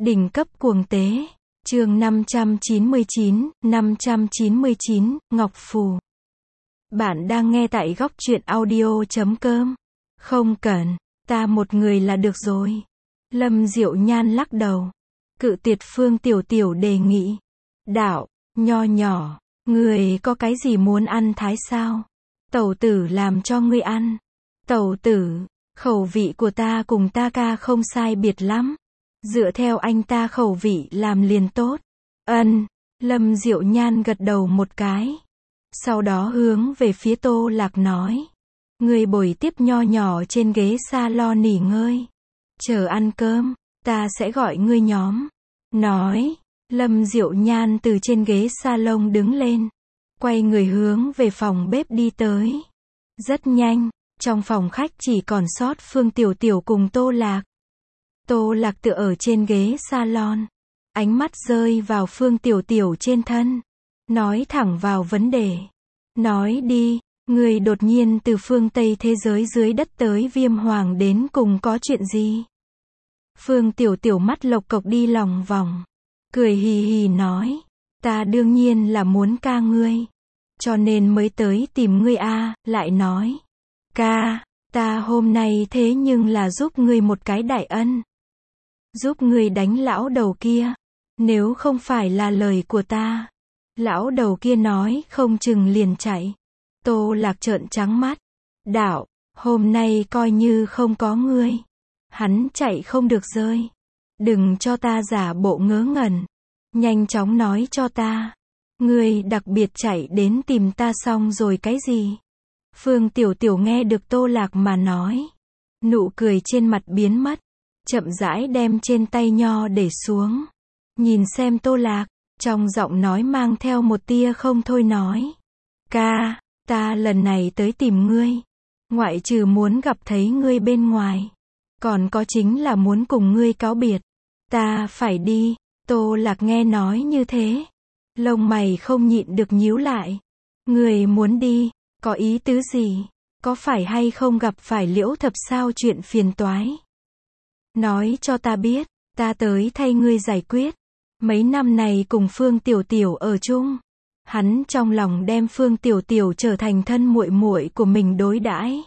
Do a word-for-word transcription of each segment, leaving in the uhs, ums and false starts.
Đỉnh cấp cuồng tế. Chương năm trăm chín mươi chín, năm trăm chín mươi chín, Ngọc Phù. Bạn đang nghe tại góc truyện audio chấm com. Không cần, ta một người là được rồi. Lâm Diệu Nhan lắc đầu. Cự tuyệt Phương Tiểu Tiểu đề nghị. Đạo, nho nhỏ, người có cái gì muốn ăn thái sao? Tẩu tử làm cho ngươi ăn. Tẩu tử, khẩu vị của ta cùng ta ca không sai biệt lắm. Dựa theo anh ta khẩu vị làm liền tốt. Ân, Lâm Diệu Nhan gật đầu một cái. Sau đó hướng về phía Tô Lạc nói. Người bồi tiếp nho nhỏ trên ghế salon nghỉ ngơi. Chờ ăn cơm, ta sẽ gọi ngươi nhóm. Nói, Lâm Diệu Nhan từ trên ghế salon đứng lên. Quay người hướng về phòng bếp đi tới. Rất nhanh, trong phòng khách chỉ còn sót Phương Tiểu Tiểu cùng Tô Lạc. Tô Lạc tựa ở trên ghế salon. Ánh mắt rơi vào Phương Tiểu Tiểu trên thân. Nói thẳng vào vấn đề. Nói đi, người đột nhiên từ phương Tây thế giới dưới đất tới Viêm Hoàng đến cùng có chuyện gì? Phương Tiểu Tiểu mắt lộc cộc đi lòng vòng. Cười hì hì nói. Ta đương nhiên là muốn ca ngươi. Cho nên mới tới tìm ngươi a. Lại nói. Ca, ta hôm nay thế nhưng là giúp ngươi một cái đại ân. Giúp ngươi đánh lão đầu kia. Nếu không phải là lời của ta, lão đầu kia nói không chừng liền chạy. Tô Lạc trợn trắng mắt. Đạo, hôm nay coi như không có ngươi. Hắn chạy không được rơi. Đừng cho ta giả bộ ngớ ngẩn. Nhanh chóng nói cho ta. Ngươi đặc biệt chạy đến tìm ta xong rồi cái gì? Phương Tiểu Tiểu nghe được Tô Lạc mà nói. Nụ cười trên mặt biến mất. Chậm rãi đem trên tay nho để xuống. Nhìn xem Tô Lạc, trong giọng nói mang theo một tia không thôi nói. Ca, ta lần này tới tìm ngươi. Ngoại trừ muốn gặp thấy ngươi bên ngoài. Còn có chính là muốn cùng ngươi cáo biệt. Ta phải đi. Tô Lạc nghe nói như thế. Lông mày không nhịn được nhíu lại. Ngươi muốn đi, có ý tứ gì? Có phải hay không gặp phải Liễu Thập sao chuyện phiền toái? Nói cho ta biết, ta tới thay ngươi giải quyết. Mấy năm này cùng Phương Tiểu Tiểu ở chung, hắn trong lòng đem Phương Tiểu Tiểu trở thành thân muội muội của mình đối đãi.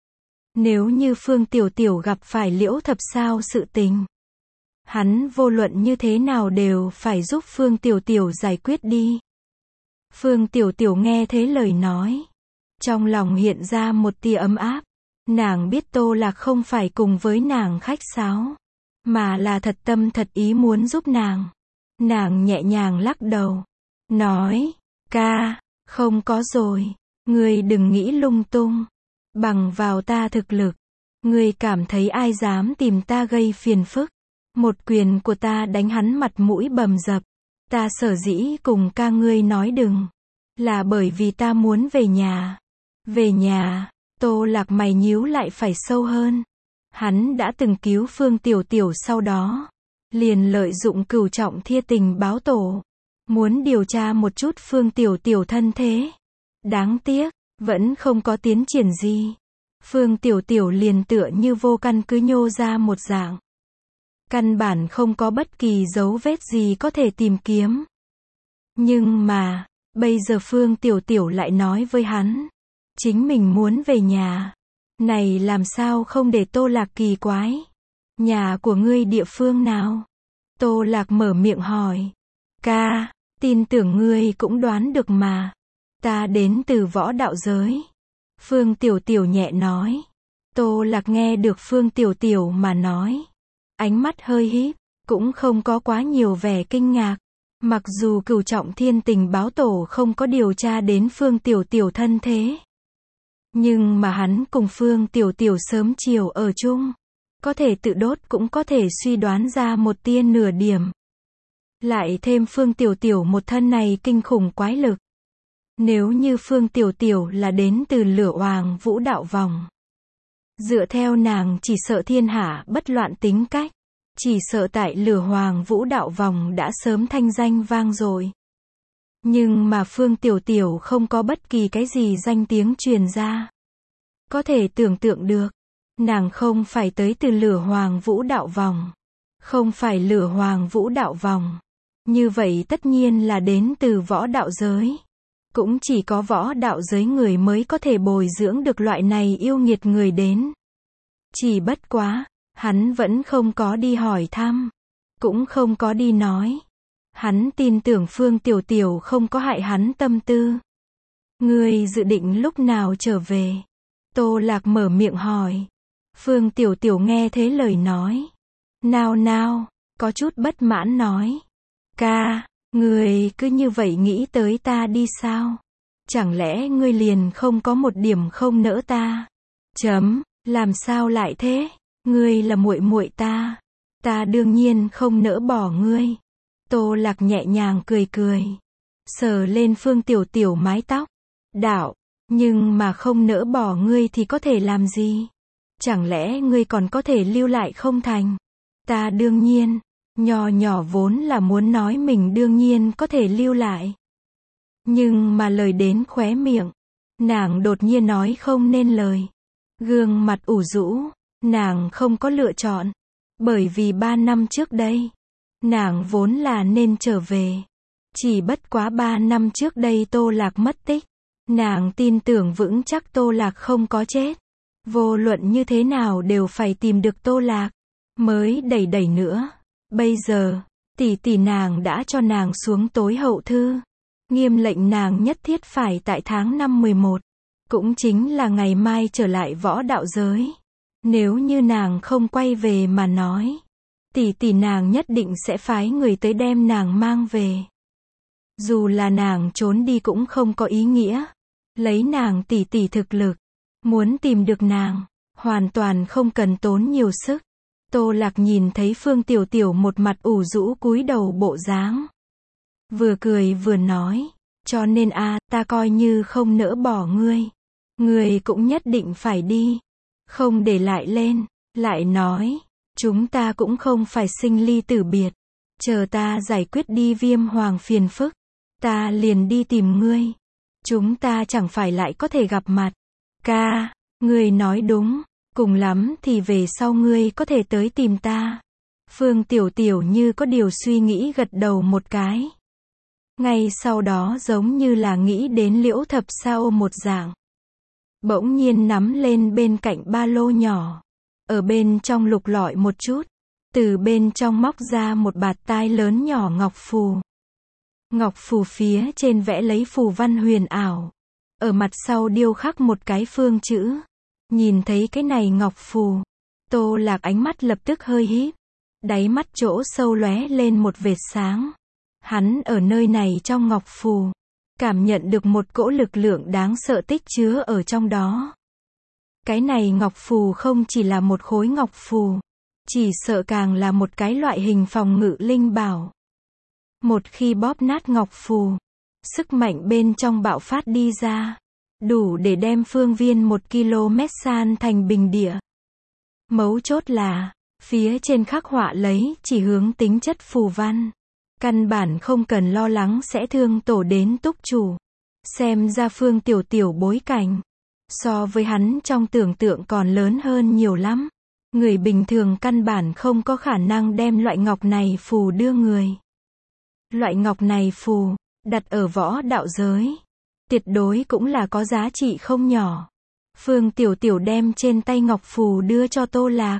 Nếu như Phương Tiểu Tiểu gặp phải Liễu Thập sao sự tình, hắn vô luận như thế nào đều phải giúp Phương Tiểu Tiểu giải quyết đi. Phương Tiểu Tiểu nghe thế lời nói, trong lòng hiện ra một tia ấm áp. Nàng biết Tô Lạc không phải cùng với nàng khách sáo, mà là thật tâm thật ý muốn giúp nàng. Nàng nhẹ nhàng lắc đầu, nói, ca, không có rồi, ngươi đừng nghĩ lung tung. Bằng vào ta thực lực, ngươi cảm thấy ai dám tìm ta gây phiền phức. Một quyền của ta đánh hắn mặt mũi bầm dập. Ta sở dĩ cùng ca ngươi nói đừng, là bởi vì ta muốn về nhà. Về nhà. Tô Lạc mày nhíu lại phải sâu hơn. Hắn đã từng cứu Phương Tiểu Tiểu sau đó. Liền lợi dụng cửu trọng thia tình báo tổ. Muốn điều tra một chút Phương Tiểu Tiểu thân thế. Đáng tiếc, vẫn không có tiến triển gì. Phương Tiểu Tiểu liền tựa như vô căn cứ nhô ra một dạng. Căn bản không có bất kỳ dấu vết gì có thể tìm kiếm. Nhưng mà, bây giờ Phương Tiểu Tiểu lại nói với hắn. Chính mình muốn về nhà. Này làm sao không để Tô Lạc kỳ quái. Nhà của ngươi địa phương nào? Tô Lạc mở miệng hỏi. Ca, tin tưởng ngươi cũng đoán được mà. Ta đến từ võ đạo giới. Phương Tiểu Tiểu nhẹ nói. Tô Lạc nghe được Phương Tiểu Tiểu mà nói. Ánh mắt hơi híp, cũng không có quá nhiều vẻ kinh ngạc. Mặc dù cửu trọng thiên tình báo tổ không có điều tra đến Phương Tiểu Tiểu thân thế. Nhưng mà hắn cùng Phương Tiểu Tiểu sớm chiều ở chung. Có thể tự đốt cũng có thể suy đoán ra một tia nửa điểm. Lại thêm Phương Tiểu Tiểu một thân này kinh khủng quái lực. Nếu như Phương Tiểu Tiểu là đến từ Lửa Hoàng Vũ Đạo Vòng. Dựa theo nàng chỉ sợ thiên hạ bất loạn tính cách. Chỉ sợ tại Lửa Hoàng Vũ Đạo Vòng đã sớm thanh danh vang rồi. Nhưng mà Phương Tiểu Tiểu không có bất kỳ cái gì danh tiếng truyền ra. Có thể tưởng tượng được, nàng không phải tới từ Lửa Hoàng Vũ Đạo Vòng. Không phải lửa hoàng vũ đạo vòng. Như vậy tất nhiên là đến từ võ đạo giới. Cũng chỉ có võ đạo giới người mới có thể bồi dưỡng được loại này yêu nghiệt người đến. Chỉ bất quá, hắn vẫn không có đi hỏi thăm. Cũng không có đi nói. Hắn tin tưởng Phương Tiểu Tiểu không có hại hắn tâm tư. Ngươi dự định lúc nào trở về? Tô Lạc mở miệng hỏi. Phương Tiểu Tiểu nghe thế lời nói. Nào nào, có chút bất mãn nói. Ca, ngươi cứ như vậy nghĩ tới ta đi sao? Chẳng lẽ ngươi liền không có một điểm không nỡ ta? Chấm, làm sao lại thế? Ngươi là muội muội ta. Ta đương nhiên không nỡ bỏ ngươi. Tô Lạc nhẹ nhàng cười cười. Sờ lên Phương Tiểu Tiểu mái tóc. Đạo, nhưng mà không nỡ bỏ ngươi thì có thể làm gì? Chẳng lẽ ngươi còn có thể lưu lại không thành? Ta đương nhiên, nhỏ nhỏ vốn là muốn nói mình đương nhiên có thể lưu lại. Nhưng mà lời đến khóe miệng, nàng đột nhiên nói không nên lời. Gương mặt ủ rũ, nàng không có lựa chọn. Bởi vì ba năm trước đây, nàng vốn là nên trở về. Chỉ bất quá ba năm trước đây Tô Lạc mất tích. Nàng tin tưởng vững chắc Tô Lạc không có chết. Vô luận như thế nào đều phải tìm được Tô Lạc. Mới đẩy đẩy nữa. Bây giờ, tỷ tỷ nàng đã cho nàng xuống tối hậu thư. Nghiêm lệnh nàng nhất thiết phải tại tháng năm mười một. Cũng chính là ngày mai trở lại võ đạo giới. Nếu như nàng không quay về mà nói. Tỷ tỷ nàng nhất định sẽ phái người tới đem nàng mang về. Dù là nàng trốn đi cũng không có ý nghĩa. Lấy nàng tỷ tỷ thực lực. Muốn tìm được nàng. Hoàn toàn không cần tốn nhiều sức. Tô Lạc nhìn thấy Phương Tiểu Tiểu một mặt ủ rũ cúi đầu bộ dáng. Vừa cười vừa nói. Cho nên a ta coi như không nỡ bỏ ngươi. Ngươi cũng nhất định phải đi. Không để lại lên. Lại nói. Chúng ta cũng không phải sinh ly tử biệt. Chờ ta giải quyết đi Viêm Hoàng phiền phức. Ta liền đi tìm ngươi. Chúng ta chẳng phải lại có thể gặp mặt. Ca, ngươi nói đúng. Cùng lắm thì về sau ngươi có thể tới tìm ta. Phương Tiểu Tiểu như có điều suy nghĩ gật đầu một cái. Ngay sau đó giống như là nghĩ đến Liễu Thập Sao một dạng. Bỗng nhiên nắm lên bên cạnh ba lô nhỏ. Ở bên trong lục lọi một chút. Từ bên trong móc ra một bạt tai lớn nhỏ ngọc phù. Ngọc phù phía trên vẽ lấy phù văn huyền ảo. Ở mặt sau điêu khắc một cái phương chữ. Nhìn thấy cái này ngọc phù. Tô Lạc ánh mắt lập tức hơi híp. Đáy mắt chỗ sâu lóe lên một vệt sáng. Hắn ở nơi này trong ngọc phù. Cảm nhận được một cỗ lực lượng đáng sợ tích chứa ở trong đó. Cái này ngọc phù không chỉ là một khối ngọc phù. Chỉ sợ càng là một cái loại hình phòng ngự linh bảo. Một khi bóp nát ngọc phù. Sức mạnh bên trong bạo phát đi ra. Đủ để đem phương viên một ki lô mét san thành bình địa. Mấu chốt là, phía trên khắc họa lấy chỉ hướng tính chất phù văn. Căn bản không cần lo lắng sẽ thương tổ đến túc chủ. Xem ra Phương Tiểu Tiểu bối cảnh. So với hắn trong tưởng tượng còn lớn hơn nhiều lắm. Người bình thường căn bản không có khả năng đem loại ngọc này phù đưa người. Loại ngọc này phù, đặt ở võ đạo giới. Tuyệt đối cũng là có giá trị không nhỏ. Phương Tiểu Tiểu đem trên tay ngọc phù đưa cho Tô Lạc.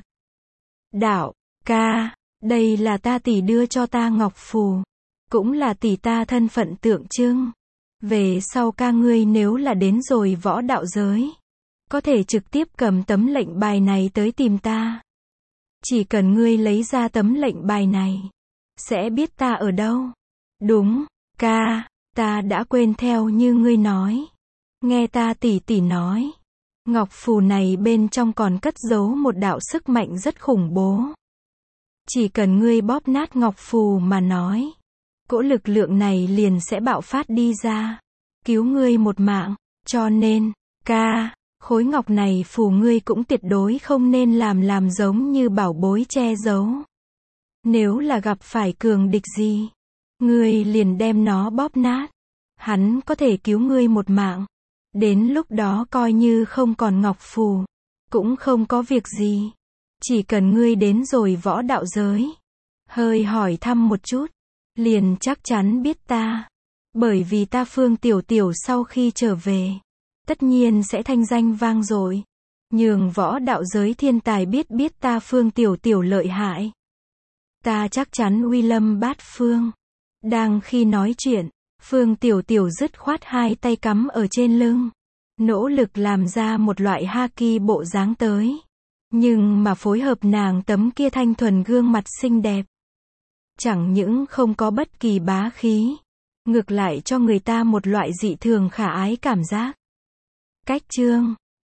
Đạo, ca, đây là ta tỷ đưa cho ta ngọc phù. Cũng là tỷ ta thân phận tượng trưng. Về sau ca ngươi nếu là đến rồi võ đạo giới. Có thể trực tiếp cầm tấm lệnh bài này tới tìm ta. Chỉ cần ngươi lấy ra tấm lệnh bài này. Sẽ biết ta ở đâu. Đúng, ca. Ta đã quên theo như ngươi nói. Nghe ta tỷ tỷ nói. Ngọc phù này bên trong còn cất giấu một đạo sức mạnh rất khủng bố. Chỉ cần ngươi bóp nát ngọc phù mà nói. Cỗ lực lượng này liền sẽ bạo phát đi ra. Cứu ngươi một mạng. Cho nên, ca, khối ngọc này phù ngươi cũng tuyệt đối không nên làm làm giống như bảo bối che giấu. Nếu là gặp phải cường địch gì. Ngươi liền đem nó bóp nát. Hắn có thể cứu ngươi một mạng. Đến lúc đó coi như không còn ngọc phù. Cũng không có việc gì. Chỉ cần ngươi đến rồi võ đạo giới. hơi hỏi thăm một chút, liền chắc chắn biết ta. Bởi vì ta Phương Tiểu Tiểu sau khi trở về, tất nhiên sẽ thanh danh vang dội, nhường võ đạo giới thiên tài biết biết ta Phương Tiểu Tiểu lợi hại. Ta chắc chắn uy lâm bát phương. Đang khi nói chuyện, Phương Tiểu Tiểu dứt khoát hai tay cắm ở trên lưng, nỗ lực làm ra một loại haki bộ dáng tới. Nhưng mà phối hợp nàng tấm kia thanh thuần gương mặt xinh đẹp, chẳng những không có bất kỳ bá khí, ngược lại cho người ta một loại dị thường khả ái cảm giác. Cách chương